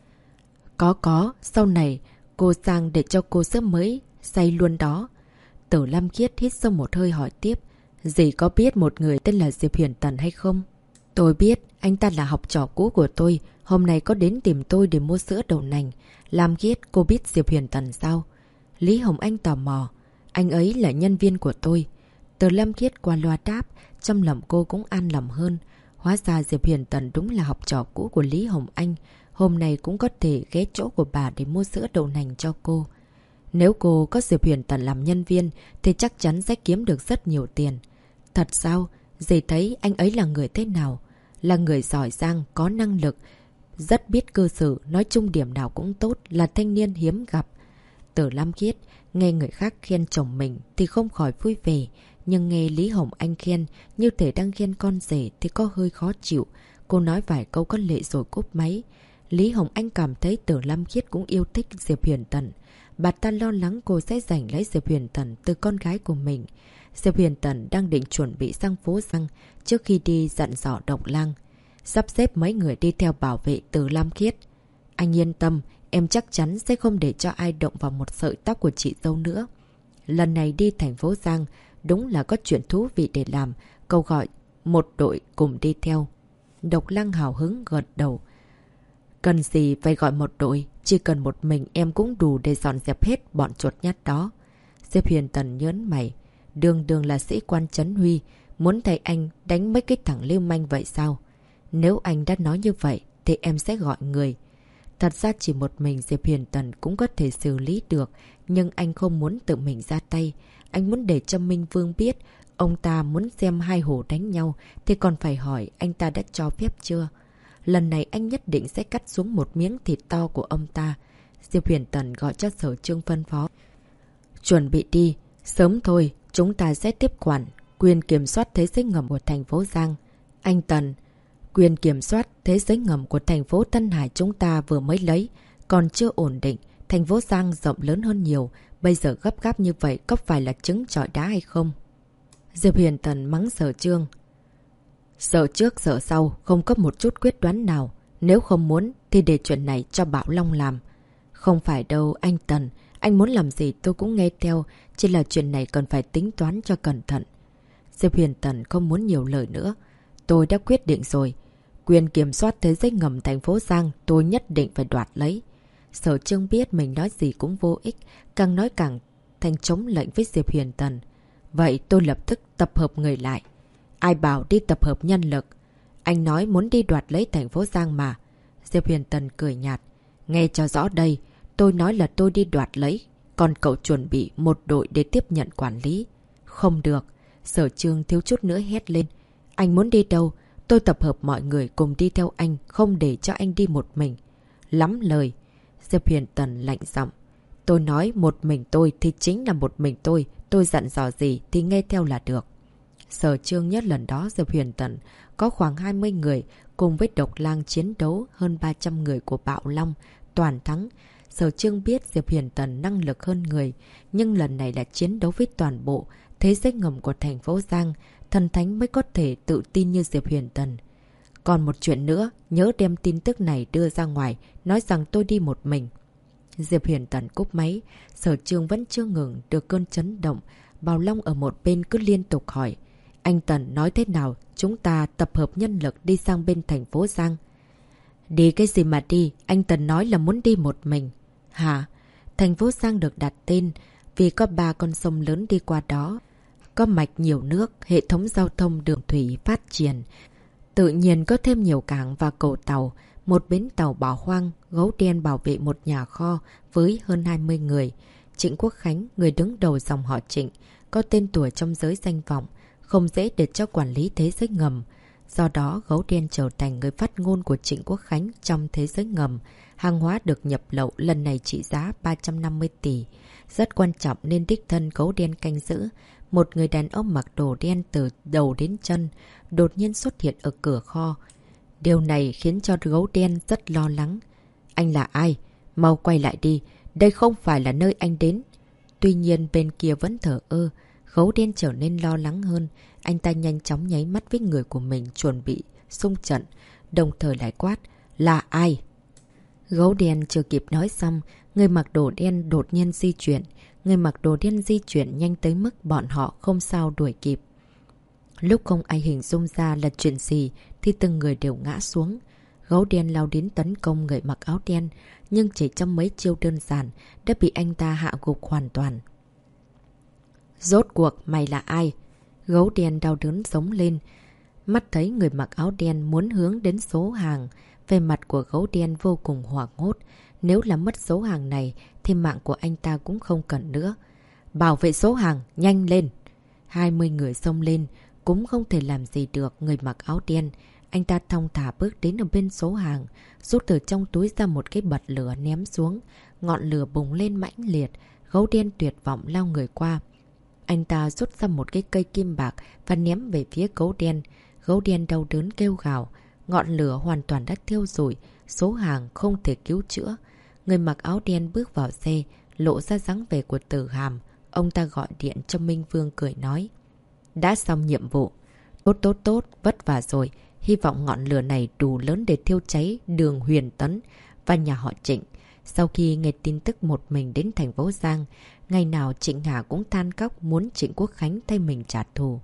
Có, sau này cô sang để cho cô sữa mới xay luôn đó. Từ Lâm Khiết hít sâu một hơi hỏi tiếp. Dì có biết một người tên là Diệp Huyền Tần hay không? Tôi biết, anh ta là học trò cũ của tôi. Hôm nay có đến tìm tôi để mua sữa đậu nành. Lam Khiết, cô biết Diệp Huyền Tần sao? Lý Hồng Anh tò mò. Anh ấy là nhân viên của tôi. Từ Lâm Khiết qua loa đáp, trong lòng cô cũng an lòng hơn. Hóa ra Diệp Huyền Tần đúng là học trò cũ của Lý Hồng Anh. Hôm nay cũng có thể ghé chỗ của bà để mua sữa đậu nành cho cô. Nếu cô có Diệp Huyền Tần làm nhân viên thì chắc chắn sẽ kiếm được rất nhiều tiền. Thật sao? Dì thấy anh ấy là người thế nào? Là người giỏi giang, có năng lực, rất biết cư xử, nói chung điểm nào cũng tốt, là thanh niên hiếm gặp. Từ Lam Khiết, nghe người khác khen chồng mình thì không khỏi vui vẻ. Nhưng nghe Lý Hồng Anh khen như thể đang khen con rể thì có hơi khó chịu. Cô nói vài câu có lệ rồi cúp máy. Lý Hồng Anh cảm thấy Từ Lam Khiết cũng yêu thích Diệp Huyền Tần. Bà ta lo lắng cô sẽ giành lấy Diệp Huyền Tần từ con gái của mình. Diệp Huyền Tần đang định chuẩn bị sang phố Giang trước khi đi dặn dò Độc Lang. Sắp xếp mấy người đi theo bảo vệ Từ Lam Khiết. Anh yên tâm, em chắc chắn sẽ không để cho ai động vào một sợi tóc của chị dâu nữa. Lần này đi thành phố Giang, đúng là có chuyện thú vị để làm. Câu gọi một đội cùng đi theo. Độc Lang hào hứng gật đầu. Cần gì phải gọi một đội, chỉ cần một mình em cũng đủ để dọn dẹp hết bọn chuột nhát đó. Diệp Huyền Tần nhớn mày. Đường là sĩ quan Trấn Huy, muốn thấy anh đánh mấy cái thằng lưu manh vậy sao? Nếu anh đã nói như vậy thì em sẽ gọi người. Thật ra chỉ một mình Diệp Huyền Tần cũng có thể xử lý được, nhưng anh không muốn tự mình ra tay. Anh muốn để cho Minh Vương biết, ông ta muốn xem hai hổ đánh nhau thì còn phải hỏi anh ta đã cho phép chưa. Lần này anh nhất định sẽ cắt xuống một miếng thịt to của ông ta. Diệp Huyền Tần gọi cho Sở Trương phân phó. Chuẩn bị đi, Sớm thôi, chúng ta sẽ tiếp quản quyền kiểm soát thế giới ngầm của thành phố Giang. Anh Tần, quyền kiểm soát thế giới ngầm của thành phố Tân Hải chúng ta vừa mới lấy, còn chưa ổn định. Thành phố Giang rộng lớn hơn nhiều, bây giờ gấp gáp như vậy có phải là trứng trọi đá hay không? Diệp Huyền Tần mắng Sở Chương. Sợ trước sợ sau, không có một chút quyết đoán nào. Nếu không muốn thì để chuyện này cho Bảo Long làm. Không phải đâu anh Tần, anh muốn làm gì tôi cũng nghe theo, chỉ là chuyện này cần phải tính toán cho cẩn thận. Diệp Huyền Tần không muốn nhiều lời nữa. Tôi đã quyết định rồi. Quyền kiểm soát thế giới ngầm thành phố Giang tôi nhất định phải đoạt lấy. Sở Chương biết mình nói gì cũng vô ích, càng nói càng thành chống lệnh với Diệp Huyền Tần. Vậy tôi lập tức tập hợp người lại. Ai bảo đi tập hợp nhân lực? Anh nói muốn đi đoạt lấy thành phố Giang mà. Diệp Huyền Tần cười nhạt. Nghe cho rõ đây, tôi nói là tôi đi đoạt lấy. Còn cậu chuẩn bị một đội để tiếp nhận quản lý. Không được. Sở Chương thiếu chút nữa hét lên. Anh muốn đi đâu? Tôi tập hợp mọi người cùng đi theo anh, không để cho anh đi một mình. Lắm lời. Diệp Huyền Tần lạnh giọng. Tôi nói một mình tôi thì chính là một mình tôi dặn dò gì thì nghe theo là được. Sở Chương nhất lần đó Diệp Huyền Tần có khoảng 20 người cùng với Độc Lang chiến đấu hơn 300 người của Bạo Long, toàn thắng. Sở Chương biết Diệp Huyền Tần năng lực hơn người, nhưng lần này là chiến đấu với toàn bộ thế giới ngầm của thành phố Giang, thần thánh mới có thể tự tin như Diệp Huyền Tần. Còn một chuyện nữa, nhớ đem tin tức này đưa ra ngoài, nói rằng tôi đi một mình. Diệp Huyền Tần cúp máy, Sở Chương vẫn chưa ngừng được cơn chấn động. Bào Long ở một bên cứ liên tục hỏi. Anh Tần nói thế nào, chúng ta tập hợp nhân lực đi sang bên thành phố Giang. Đi cái gì mà đi, anh Tần nói là muốn đi một mình. Hả? Thành phố Giang được đặt tên vì có 3 con sông lớn đi qua đó. Có mạch nhiều nước, hệ thống giao thông đường thủy phát triển. Tự nhiên có thêm nhiều cảng và cầu tàu, một bến tàu bỏ hoang, Gấu Đen bảo vệ một nhà kho với hơn 20 người. Trịnh Quốc Khánh, người đứng đầu dòng họ Trịnh, có tên tuổi trong giới danh vọng, không dễ để cho quản lý thế giới ngầm. Do đó, Gấu Đen trở thành người phát ngôn của Trịnh Quốc Khánh trong thế giới ngầm. Hàng hóa được nhập lậu lần này trị giá 350 tỷ. Rất quan trọng nên đích thân Gấu Đen canh giữ. Một người đàn ông mặc đồ đen từ đầu đến chân đột nhiên xuất hiện ở cửa kho. Điều này khiến cho Gấu Đen rất lo lắng. Anh là ai? Mau quay lại đi. Đây không phải là nơi anh đến. Tuy nhiên bên kia vẫn thở ơ. Gấu Đen trở nên lo lắng hơn. Anh ta nhanh chóng nháy mắt với người của mình chuẩn bị xung trận. Đồng thời lại quát. Là ai? Gấu Đen chưa kịp nói xong. Người mặc đồ đen đột nhiên di chuyển. Người mặc đồ đen di chuyển nhanh tới mức bọn họ không sao đuổi kịp. Lúc không ai hình dung ra là chuyện gì thì từng người đều ngã xuống. Gấu Đen lao đến tấn công người mặc áo đen, nhưng chỉ trong mấy chiêu đơn giản đã bị anh ta hạ gục hoàn toàn. Rốt cuộc mày là ai? Gấu Đen đau đớn giống lên. Mắt thấy người mặc áo đen muốn hướng đến số hàng. Về mặt của Gấu Đen vô cùng hoảng hốt. Nếu là mất số hàng này thì mạng của anh ta cũng không cần nữa. Bảo vệ số hàng, nhanh lên! 20 người xông lên, cũng không thể làm gì được người mặc áo đen. Anh ta thong thả bước đến ở bên số hàng, rút từ trong túi ra một cái bật lửa ném xuống. Ngọn lửa bùng lên mãnh liệt, Gấu Đen tuyệt vọng lao người qua. Anh ta rút ra một cái cây kim bạc và ném về phía Gấu Đen. Gấu Đen đau đớn kêu gào. Ngọn lửa hoàn toàn đã thiêu rụi, số hàng không thể cứu chữa. Người mặc áo đen bước vào xe, lộ ra dáng vẻ của Tử Hàm. Ông ta gọi điện cho Minh Vương cười nói. Đã xong nhiệm vụ. Tốt, vất vả rồi. Hy vọng ngọn lửa này đủ lớn để thiêu cháy đường Huyền Tấn và nhà họ Trịnh. Sau khi nghe tin tức một mình đến thành phố Giang, ngày nào Trịnh Hà cũng than khóc muốn Trịnh Quốc Khánh thay mình trả thù.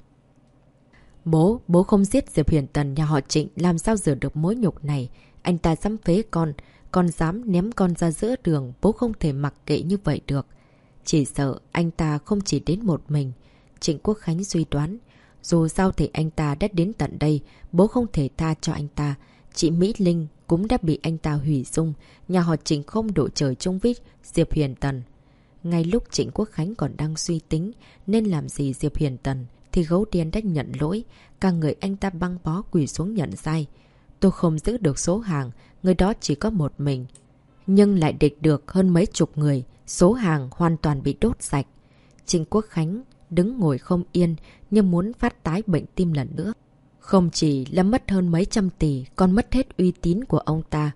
Bố không giết Diệp Huyền Tần nhà họ Trịnh làm sao rửa được mối nhục này. Anh ta dám phế con dám ném con ra giữa đường, bố không thể mặc kệ như vậy được. Chỉ sợ anh ta không chỉ đến một mình. Trịnh Quốc Khánh suy đoán, dù sao thì anh ta đã đến tận đây, bố không thể tha cho anh ta. Chị Mỹ Linh cũng đã bị anh ta hủy dung, nhà họ Trịnh không độ trời chung với Diệp Huyền Tần. Ngay lúc Trịnh Quốc Khánh còn đang suy tính nên làm gì Diệp Huyền Tần, thì Gấu Đen đã nhận lỗi, cả người anh ta băng bó quỳ xuống nhận sai. Tôi không giữ được số hàng, người đó chỉ có một mình. Nhưng lại địch được hơn mấy chục người, số hàng hoàn toàn bị đốt sạch. Trịnh Quốc Khánh đứng ngồi không yên như muốn phát tái bệnh tim lần nữa. Không chỉ là mất hơn mấy trăm tỷ, còn mất hết uy tín của ông ta.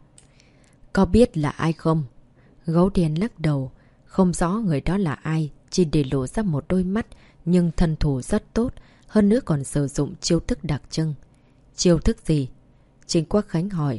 Có biết là ai không? Gấu đen lắc đầu. Không rõ người đó là ai, chỉ để lộ ra một đôi mắt, nhưng thân thủ rất tốt, hơn nữa còn sử dụng chiêu thức đặc trưng. Chiêu thức gì? Trịnh Quốc Khánh hỏi.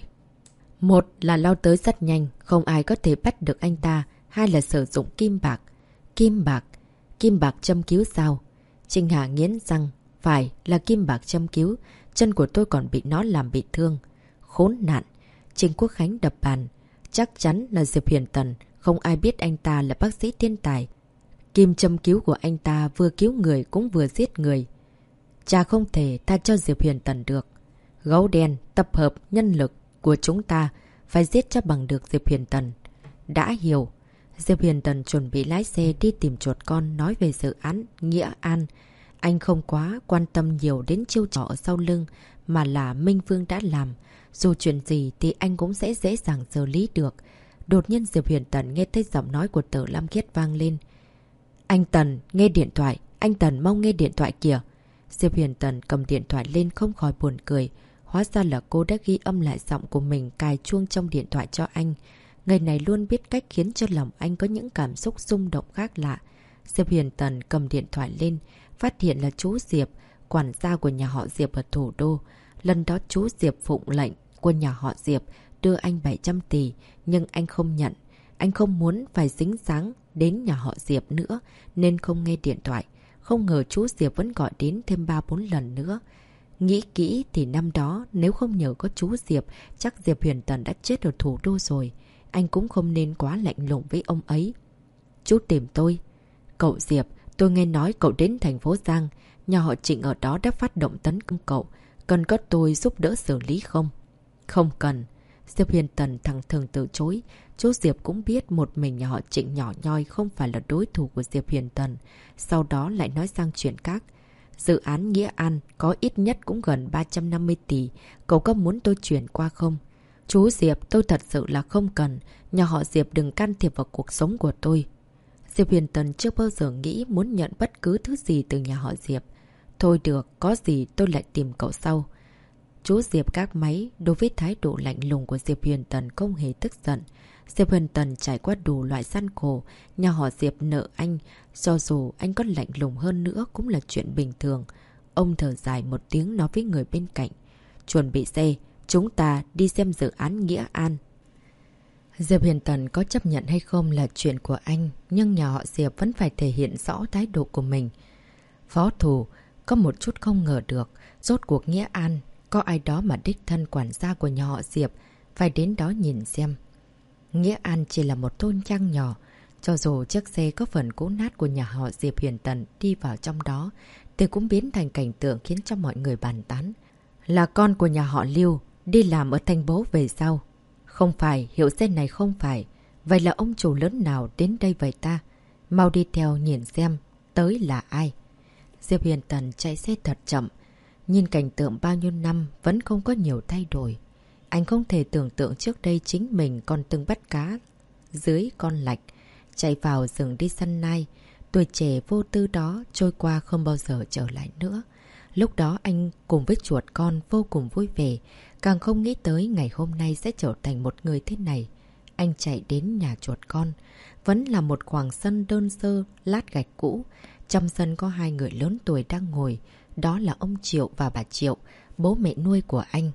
Một là lao tới rất nhanh, không ai có thể bắt được anh ta. Hai là sử dụng kim bạc. Kim bạc? Kim bạc châm cứu sao? Trịnh Hà nghiến răng. Phải là kim bạc châm cứu. Chân của tôi còn bị nó làm bị thương. Khốn nạn. Trịnh Quốc Khánh đập bàn. Chắc chắn là Diệp Huyền Tần. Không ai biết anh ta là bác sĩ thiên tài. Kim châm cứu của anh ta vừa cứu người cũng vừa giết người. Cha không thể tha cho Diệp Huyền Tần được. Gấu đen, tập hợp nhân lực của chúng ta phải giết cho bằng được Diệp Huyền Tần. Đã hiểu. Diệp Huyền Tần chuẩn bị lái xe đi tìm chuột con nói về dự án Nghĩa An. Anh không quá quan tâm nhiều đến chiêu trò ở sau lưng mà là Minh Vương đã làm. Dù chuyện gì thì anh cũng sẽ dễ dàng xử lý được. Đột nhiên Diệp Huyền Tần nghe thấy giọng nói của Tử Lam Khiết vang lên. Anh Tần, nghe điện thoại. Anh Tần mau nghe điện thoại kìa. Diệp Huyền Tần cầm điện thoại lên không khỏi buồn cười. Hóa ra là cô đã ghi âm lại giọng của mình cài chuông trong điện thoại cho anh. Người này luôn biết cách khiến cho lòng anh có những cảm xúc rung động khác lạ. Diệp Huyền Tần cầm điện thoại lên, phát hiện là chú Diệp, quản gia của nhà họ Diệp ở thủ đô. Lần đó chú Diệp phụng lệnh của nhà họ Diệp đưa anh 700 tỷ, nhưng anh không nhận. Anh không muốn phải dính dáng đến nhà họ Diệp nữa, nên không nghe điện thoại. Không ngờ chú Diệp vẫn gọi đến thêm 3-4 lần nữa. Nghĩ kỹ thì năm đó nếu không nhờ có chú Diệp, chắc Diệp Huyền Tần đã chết ở thủ đô rồi. Anh cũng không nên quá lạnh lùng với ông ấy. Chú tìm tôi. Cậu Diệp, tôi nghe nói cậu đến thành phố Giang. Nhà họ Trịnh ở đó đã phát động tấn công cậu. Cần có tôi giúp đỡ xử lý không? Không cần. Diệp Huyền Tần thẳng thừng từ chối. Chú Diệp cũng biết một mình nhà họ Trịnh nhỏ nhoi không phải là đối thủ của Diệp Huyền Tần. Sau đó lại nói sang chuyện khác. Dự án Nghĩa An có ít nhất cũng gần 350 tỷ. Cậu có muốn tôi chuyển qua không? Chú Diệp, tôi thật sự là không cần. Nhà họ Diệp đừng can thiệp vào cuộc sống của tôi. Diệp Huyền Tần chưa bao giờ nghĩ muốn nhận bất cứ thứ gì từ nhà họ Diệp. Thôi được, có gì tôi lại tìm cậu sau. Chú Diệp gác máy, đối với thái độ lạnh lùng của Diệp Huyền Tần không hề tức giận. Diệp Huyền Tần trải qua đủ loại gian khổ, nhà họ Diệp nợ anh, cho dù anh có lạnh lùng hơn nữa cũng là chuyện bình thường. Ông thở dài một tiếng nói với người bên cạnh. Chuẩn bị xe, chúng ta đi xem dự án Nghĩa An. Diệp Huyền Tần có chấp nhận hay không là chuyện của anh, nhưng nhà họ Diệp vẫn phải thể hiện rõ thái độ của mình. Phó thủ, có một chút không ngờ được, rốt cuộc Nghĩa An, có ai đó mà đích thân quản gia của nhà họ Diệp, phải đến đó nhìn xem. Nghĩa An chỉ là một thôn trang nhỏ, cho dù chiếc xe có phần cũ nát của nhà họ Diệp Huyền Tần đi vào trong đó, thì cũng biến thành cảnh tượng khiến cho mọi người bàn tán. Là con của nhà họ Lưu, đi làm ở thành phố về sau. Không phải, hiệu xe này không phải. Vậy là ông chủ lớn nào đến đây vậy ta? Mau đi theo nhìn xem, tới là ai? Diệp Huyền Tần chạy xe thật chậm. Nhìn cảnh tượng bao nhiêu năm vẫn không có nhiều thay đổi. Anh không thể tưởng tượng trước đây chính mình còn từng bắt cá dưới con lạch, chạy vào rừng đi săn nai. Tuổi trẻ vô tư đó trôi qua không bao giờ trở lại nữa. Lúc đó anh cùng với chuột con vô cùng vui vẻ, càng không nghĩ tới ngày hôm nay sẽ trở thành một người thế này. Anh chạy đến nhà chuột con. Vẫn là một khoảng sân đơn sơ, lát gạch cũ. Trong sân có hai người lớn tuổi đang ngồi. Đó là ông Triệu và bà Triệu, bố mẹ nuôi của anh.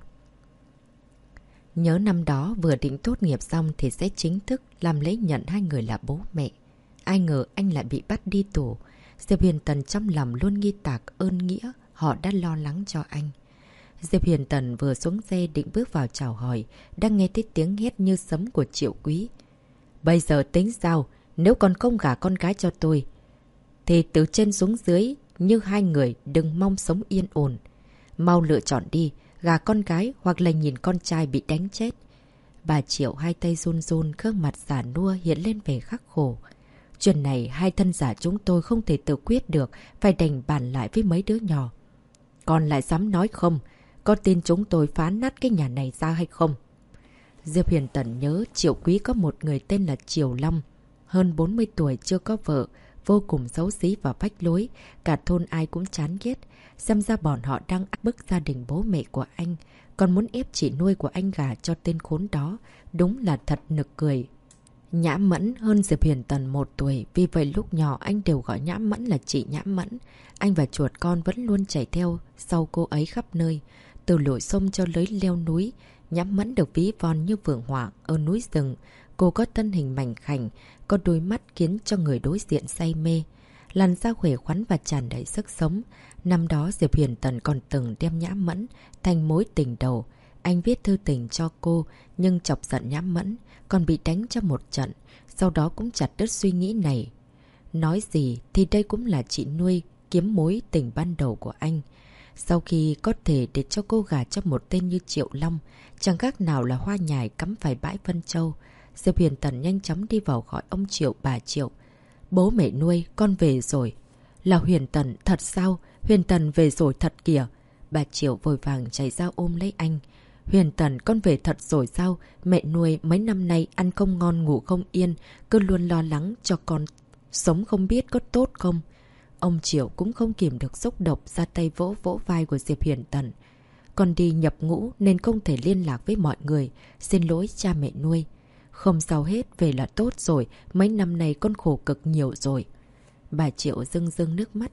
Nhớ năm đó vừa định tốt nghiệp xong thì sẽ chính thức làm lễ nhận hai người là bố mẹ. Ai ngờ anh lại bị bắt đi tù. Diệp Huyền Tần trong lòng luôn ghi tạc ơn nghĩa họ đã lo lắng cho anh. Diệp Huyền Tần vừa xuống xe định bước vào chào hỏi, đang nghe thấy tiếng hét như sấm của Triệu Quý. Bây giờ tính sao? Nếu còn không gả con gái cho tôi, thì từ trên xuống dưới như hai người đừng mong sống yên ổn. Mau lựa chọn đi, gả con gái hoặc là nhìn con trai bị đánh chết. Bà Triệu hai tay run run, gương mặt già nua hiện lên vẻ khắc khổ. Chuyện này hai thân giả chúng tôi không thể tự quyết được, phải đành bàn lại với mấy đứa nhỏ. Con lại dám nói không? Có tin chúng tôi phá nát cái nhà này ra hay không? Diệp Huyền Tần nhớ Triệu Quý có một người tên là Triều Long. Hơn 40 tuổi chưa có vợ, vô cùng xấu xí và phách lối. Cả thôn ai cũng chán ghét. Xem ra bọn họ đang áp bức gia đình bố mẹ của anh. Còn muốn ép chị nuôi của anh gả cho tên khốn đó. Đúng là thật nực cười. Nhã Mẫn hơn Diệp Huyền Tần 1 tuổi. Vì vậy lúc nhỏ anh đều gọi Nhã Mẫn là chị Nhã Mẫn. Anh và chuột con vẫn luôn chạy theo sau cô ấy khắp nơi. Từ lội sông cho tới leo núi. Nhã Mẫn được ví von như vượng họa ở núi rừng. Cô có thân hình mảnh khảnh, có đôi mắt khiến cho người đối diện say mê. Làn da khỏe khoắn và tràn đầy sức sống. Năm đó Diệp Huyền Tần còn từng đem Nhã Mẫn thành mối tình đầu. Anh viết thư tình cho cô, nhưng chọc giận Nhã Mẫn, còn bị đánh cho một trận. Sau đó cũng chặt đứt suy nghĩ này. Nói gì thì đây cũng là chị nuôi, kiếm mối tình ban đầu của anh. Sau khi có thể để cho cô gả cho một tên như Triệu Long, chẳng khác nào là hoa nhài cắm phải bãi phân châu. Diệp Huyền Tần nhanh chóng đi vào gọi ông Triệu, bà Triệu. Bố mẹ nuôi, con về rồi. Là Huyền Tần, thật sao? Huyền Tần về rồi thật kìa. Bà Triệu vội vàng chạy ra ôm lấy anh. Huyền Tần, con về thật rồi sao? Mẹ nuôi mấy năm nay ăn không ngon ngủ không yên, cứ luôn lo lắng cho con sống không biết có tốt không. Ông Triệu cũng không kìm được xúc động, ra tay vỗ vỗ vai của Diệp Huyền Tần. Con đi nhập ngũ nên không thể liên lạc với mọi người. Xin lỗi cha mẹ nuôi. Không sao hết, về là tốt rồi. Mấy năm nay con khổ cực nhiều rồi. Bà Triệu rưng rưng nước mắt.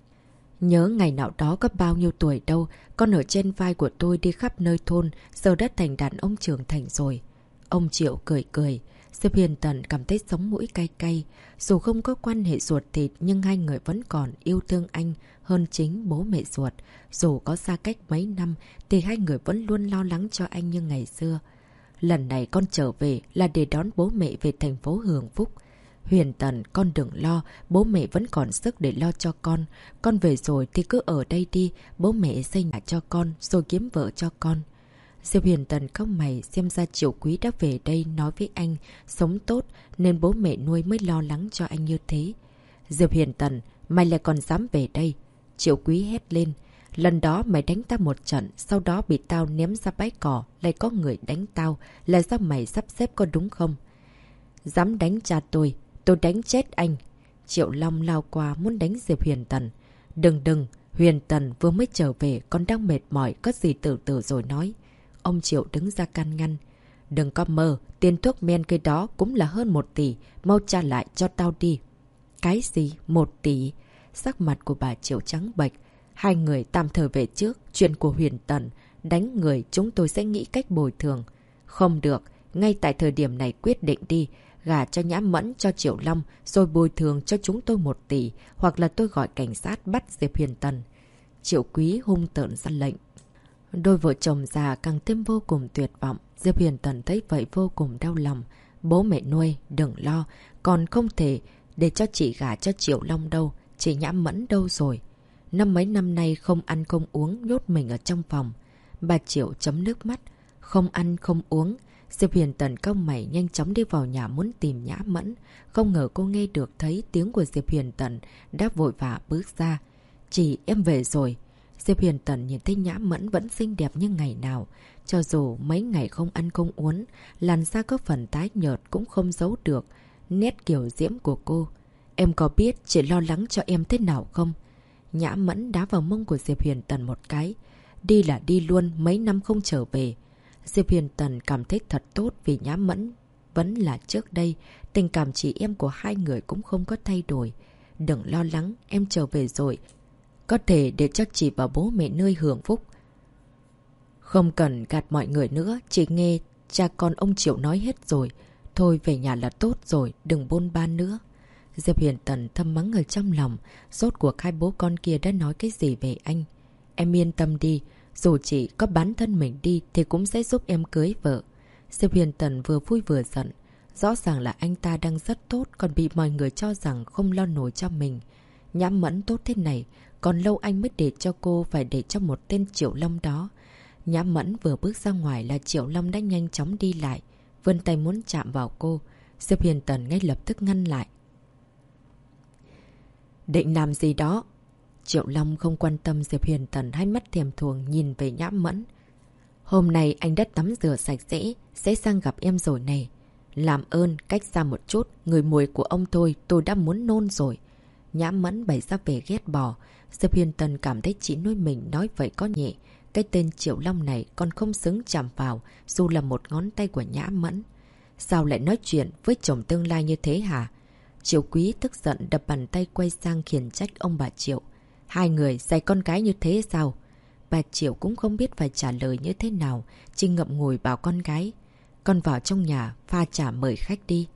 Nhớ ngày nào đó có bao nhiêu tuổi đâu. Con ở trên vai của tôi đi khắp nơi thôn. Giờ đã thành đàn ông trưởng thành rồi. Ông Triệu cười cười. Diệp Huyền Tần cảm thấy sống mũi cay cay. Dù không có quan hệ ruột thịt, nhưng hai người vẫn còn yêu thương anh hơn chính bố mẹ ruột. Dù có xa cách mấy năm thì hai người vẫn luôn lo lắng cho anh như ngày xưa. Lần này con trở về là để đón bố mẹ về thành phố Hưởng Phúc. Huyền Tần, con đừng lo, bố mẹ vẫn còn sức để lo cho con. Con về rồi thì cứ ở đây đi, bố mẹ xây nhà cho con rồi kiếm vợ cho con. Diệp Huyền Tần cau mày, xem ra Triệu Quý đã về đây nói với anh sống tốt nên bố mẹ nuôi mới lo lắng cho anh như thế. Diệp Huyền Tần, mày lại còn dám về đây? Triệu Quý hét lên. Lần đó mày đánh tao một trận, sau đó bị tao ném ra bãi cỏ, lại có người đánh tao, là do mày sắp xếp có đúng không? Dám đánh cha tôi đánh chết anh. Triệu Long lao qua muốn đánh Diệp Huyền Tần. Đừng, Huyền Tần vừa mới trở về, còn đang mệt mỏi, có gì từ từ rồi nói. Ông Triệu đứng ra can ngăn. Đừng có mơ, tiền thuốc men cái đó cũng là hơn 1 tỷ, mau trả lại cho tao đi. Cái gì? 1 tỷ? Sắc mặt của bà Triệu trắng bệch. Hai người tạm thời về trước, chuyện của Huyền Tần đánh người chúng tôi sẽ nghĩ cách bồi thường. Không được, ngay tại thời điểm này quyết định đi, gả cho Nhã Mẫn cho Triệu Long rồi bồi thường cho chúng tôi 1 tỷ, hoặc là tôi gọi cảnh sát bắt Diệp Huyền Tần. Triệu Quý hung tợn ra lệnh. Đôi vợ chồng già càng thêm vô cùng tuyệt vọng. Diệp Huyền Tần thấy vậy vô cùng đau lòng. Bố mẹ nuôi, đừng lo, còn không thể để cho chị gả cho Triệu Long đâu. Chị Nhã Mẫn đâu rồi? Mấy năm nay không ăn không uống, nhốt mình ở trong phòng. Bà Triệu chấm nước mắt. Không ăn không uống. Diệp Huyền Tần cau mày nhanh chóng đi vào nhà muốn tìm Nhã Mẫn. Không ngờ cô nghe được thấy tiếng của Diệp Huyền Tần, đã vội vã bước ra. Chị, em về rồi. Diệp Huyền Tần nhìn thấy Nhã Mẫn vẫn xinh đẹp như ngày nào. Cho dù mấy ngày không ăn không uống, làn da có phần tái nhợt cũng không giấu được nét kiều diễm của cô. Em có biết chị lo lắng cho em thế nào không? Nhã Mẫn đá vào mông của Diệp Huyền Tần một cái. Đi là đi luôn, mấy năm không trở về. Diệp Huyền Tần cảm thấy thật tốt vì Nhã Mẫn vẫn là trước đây. Tình cảm chị em của hai người cũng không có thay đổi. Đừng lo lắng, em trở về rồi. Có thể để cho chị và bố mẹ nơi hưởng phúc. Không cần gạt mọi người nữa, chị nghe cha con ông Triệu nói hết rồi. Thôi về nhà là tốt rồi, đừng bôn ban nữa. Diệp Huyền Tần thầm mắng ở trong lòng. Rốt cuộc hai bố con kia đã nói cái gì về anh? Em yên tâm đi, dù chị có bán thân mình đi thì cũng sẽ giúp em cưới vợ. Diệp Huyền Tần vừa vui vừa giận. Rõ ràng là anh ta đang rất tốt, còn bị mọi người cho rằng không lo nổi cho mình. Nhã Mẫn tốt thế này, còn lâu anh mới để cho cô phải để cho một tên Triệu Long đó. Nhã Mẫn vừa bước ra ngoài là Triệu Long đã nhanh chóng đi lại, vươn tay muốn chạm vào cô. Diệp Huyền Tần ngay lập tức ngăn lại. Định làm gì đó? Triệu Long không quan tâm Diệp Huyền Tần, hai mắt thèm thuồng nhìn về Nhã Mẫn. Hôm nay anh đã tắm rửa sạch sẽ sang gặp em rồi này. Làm ơn, cách xa một chút, người mùi của ông tôi đã muốn nôn rồi. Nhã Mẫn bày ra vẻ ghét bỏ. Diệp Huyền Tần cảm thấy chị nuôi mình nói vậy có nhẹ. Cái tên Triệu Long này còn không xứng chạm vào, dù là một ngón tay của Nhã Mẫn. Sao lại nói chuyện với chồng tương lai như thế hả? Triệu Quý tức giận đập bàn tay quay sang khiển trách ông bà Triệu. Hai người dạy con gái như thế sao? Bà Triệu cũng không biết phải trả lời như thế nào, chỉ ngậm ngùi bảo con gái. Con vào trong nhà, pha trà mời khách đi.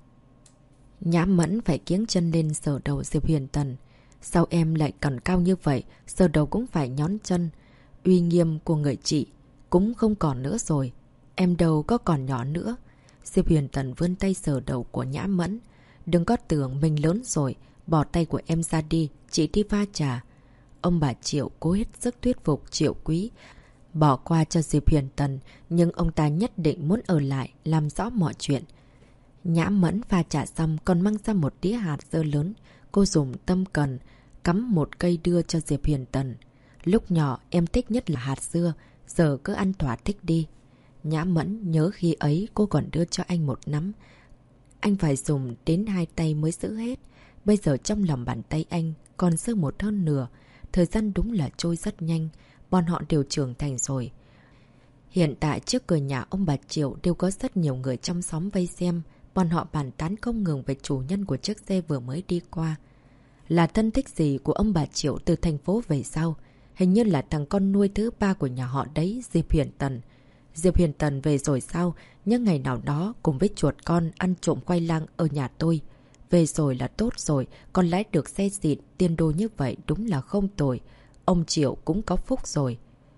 Nhã Mẫn phải kiếng chân lên sờ đầu Diệp Huyền Tần. Sao em lại còn cao như vậy, sờ đầu cũng phải nhón chân. Uy nghiêm của người chị cũng không còn nữa rồi. Em đâu có còn nhỏ nữa. Diệp Huyền Tần vươn tay sờ đầu của Nhã Mẫn. Đừng có tưởng mình lớn rồi, bỏ tay của em ra đi, chị đi pha trà. Ông bà Triệu cố hết sức thuyết phục Triệu Quý bỏ qua cho Diệp Huyền Tần, nhưng ông ta nhất định muốn ở lại làm rõ mọi chuyện. Nhã Mẫn pha trà xong còn mang ra một đĩa hạt dưa lớn. Cô dùng tâm cần cắm một cây đưa cho Diệp Huyền Tần. Lúc nhỏ em thích nhất là hạt dưa, giờ cứ ăn thỏa thích đi. Nhã Mẫn nhớ khi ấy cô còn đưa cho anh một nắm. Anh phải dùng đến 2 tay mới giữ hết. Bây giờ trong lòng bàn tay anh còn dư một hơn nửa. Thời gian đúng là trôi rất nhanh. Bọn họ đều trưởng thành rồi. Hiện tại trước cửa nhà ông bà Triệu đều có rất nhiều người trong xóm vây xem. Bọn họ bàn tán không ngừng về chủ nhân của chiếc xe vừa mới đi qua. Là thân thích gì của ông bà Triệu từ thành phố về sau? Hình như là thằng con nuôi thứ 3 của nhà họ đấy, Diệp Huyền Tần. Diệp Huyền Tần về rồi sao? Nhớ ngày nào đó cùng với chuột con ăn trộm khoai lang ở nhà tôi. Về rồi là tốt rồi, còn lái được xe xịn, tiền đồ như vậy đúng là không tồi. Ông Triệu cũng có phúc rồi.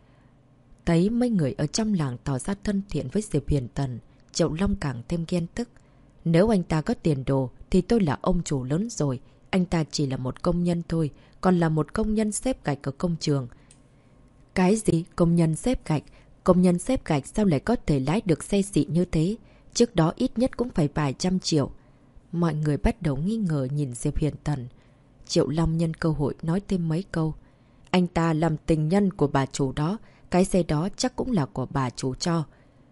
Thấy mấy người ở trong làng tỏ ra thân thiện với Diệp Huyền Tần, Triệu Long càng thêm ghen tức. Nếu anh ta có tiền đồ thì tôi là ông chủ lớn rồi. Anh ta chỉ là một công nhân thôi, còn là một công nhân xếp gạch ở công trường. Cái gì? Công nhân xếp gạch? Công nhân xếp gạch sao lại có thể lái được xe xịn như thế? Trước đó ít nhất cũng phải vài trăm triệu. Mọi người bắt đầu nghi ngờ nhìn Diệp Huyền Tần. Triệu Long nhân cơ hội nói thêm mấy câu. Anh ta làm tình nhân của bà chủ đó, cái xe đó chắc cũng là của bà chủ cho.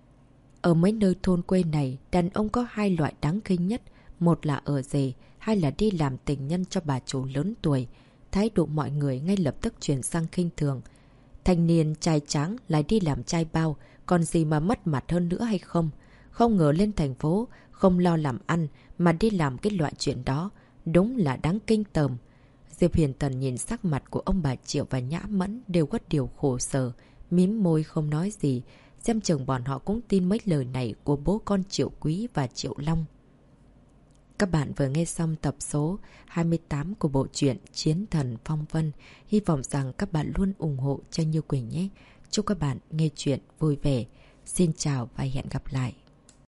Ở mấy nơi thôn quê này, đàn ông có 2 loại đáng kinh nhất. Một là ở rể, hai là đi làm tình nhân cho bà chủ lớn tuổi. Thái độ mọi người ngay lập tức chuyển sang khinh thường. Thanh niên trai tráng lại đi làm trai bao, còn gì mà mất mặt hơn nữa hay không? Không ngờ lên thành phố, không lo làm ăn mà đi làm cái loại chuyện đó. Đúng là đáng kinh tởm. Diệp Huyền Tần nhìn sắc mặt của ông bà Triệu và Nhã Mẫn đều có điều khổ sở, mím môi không nói gì. Xem chừng bọn họ cũng tin mấy lời này của bố con Triệu Quý và Triệu Long. Các bạn vừa nghe xong tập số 28 của bộ truyện Chiến Thần Phong Vân. Hy vọng rằng các bạn luôn ủng hộ cho Như Quỳnh nhé. Chúc các bạn nghe chuyện vui vẻ. Xin chào và hẹn gặp lại.